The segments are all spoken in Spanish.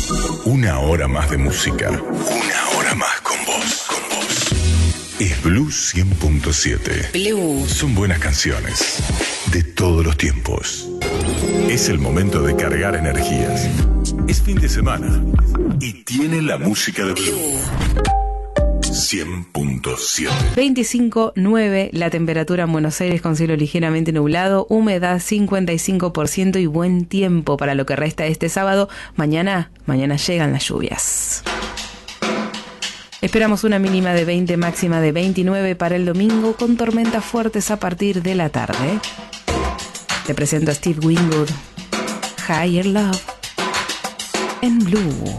Una hora más de música. Una hora más con vos. Es Blue 100.7. Blue. Son buenas canciones de todos los tiempos. Es el momento de cargar energías. Es fin de semana y tiene la música de Blue. 100.7. 25.9 la temperatura en Buenos Aires con cielo ligeramente nublado, humedad 55% y buen tiempo para lo que resta este sábado. Mañana llegan las lluvias. Esperamos una mínima de 20, máxima de 29 para el domingo, con tormentas fuertes a partir de la tarde. Te presento a Steve Winwood, Higher Love, en Blue.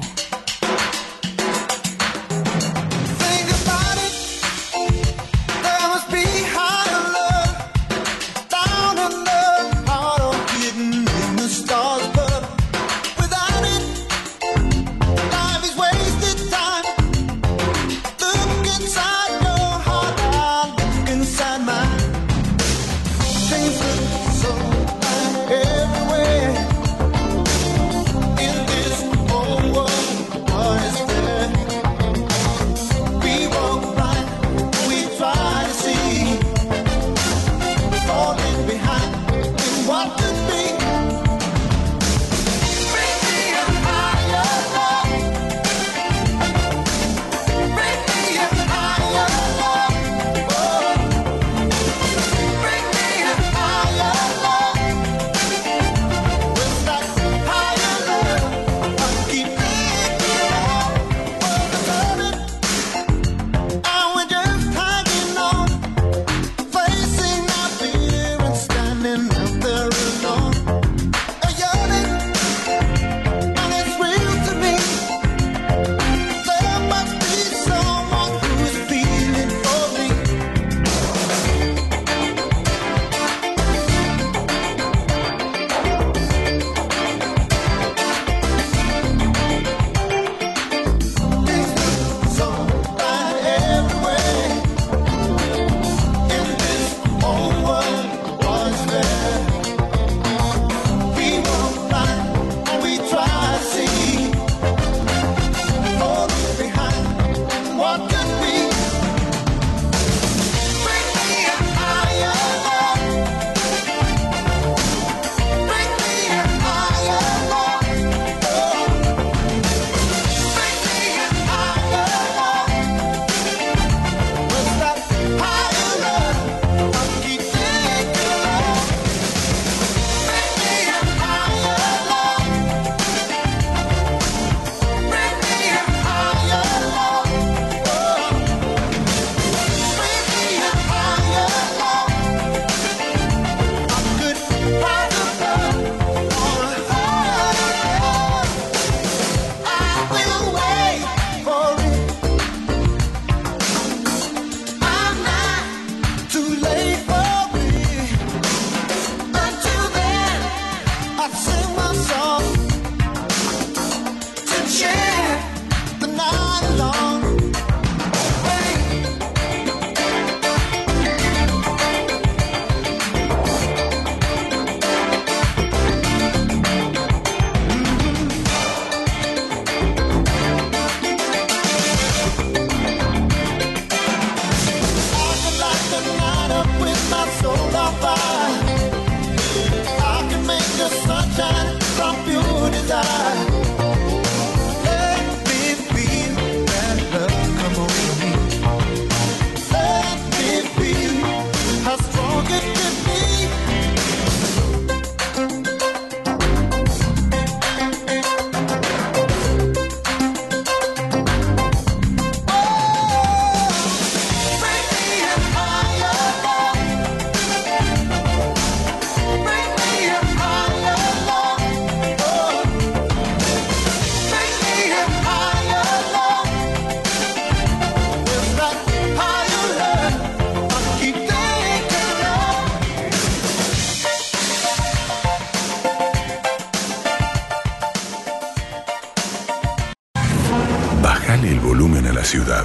Bajale el volumen a la ciudad.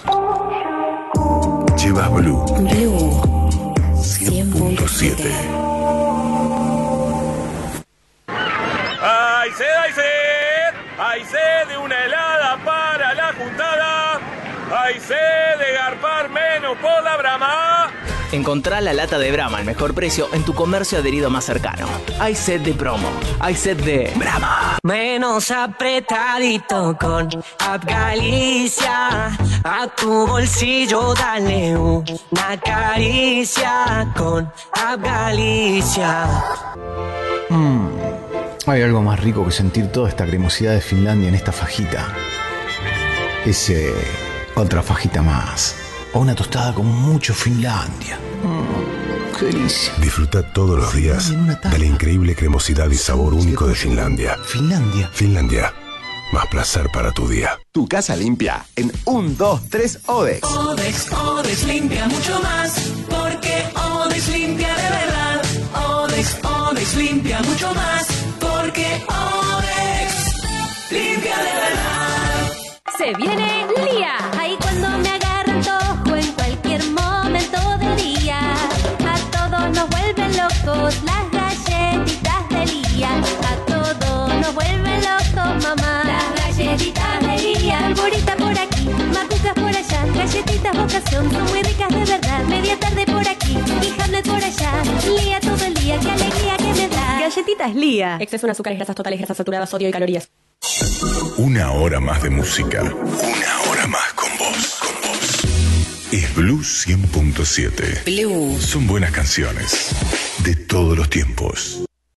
Llevas Blue. Blue 100.7. ¡Ay, sed, ay, sed! Hay sed de una helada para la juntada. Hay sed de garpar menos por la Brahma. Encontrá la lata de Brahma al mejor precio en tu comercio adherido más cercano. Hay sed de promo. Hay sed de Brahma. Menos apretadito con App Galicia. A tu bolsillo dale una caricia con App Galicia. Hay algo más rico que sentir toda esta cremosidad de Finlandia en esta fajita. Otra fajita más. O una tostada con mucho Finlandia. ¡Qué delicia! Disfruta todos los días de la increíble cremosidad y sabor único de Finlandia. Finlandia. Más placer para tu día. Tu casa limpia en 1, 2, 3 Odex. Odex limpia mucho más. Porque Odex limpia de verdad. Odex limpia mucho más. Porque Odex limpia de verdad. Se viene Lía. Ahí cuando me agarran tojo en cualquier momento del día. A todos nos vuelven locos las galletitas de Lía. A todos nos vuelven locos, mamá. Las galletitas de Lía. Alborita por aquí, macucas por allá. Galletitas vocación, son muy ricas de verdad. Media tarde por aquí y Hamlet por allá. Lía todo el día, qué alegría que me da. Galletitas Lía. Exceso en azúcares, grasas totales, grasas saturadas, sodio y calorías. Una hora más de música. Una hora más con vos. Es Blue 100.7. Blue. Son buenas canciones de todos los tiempos.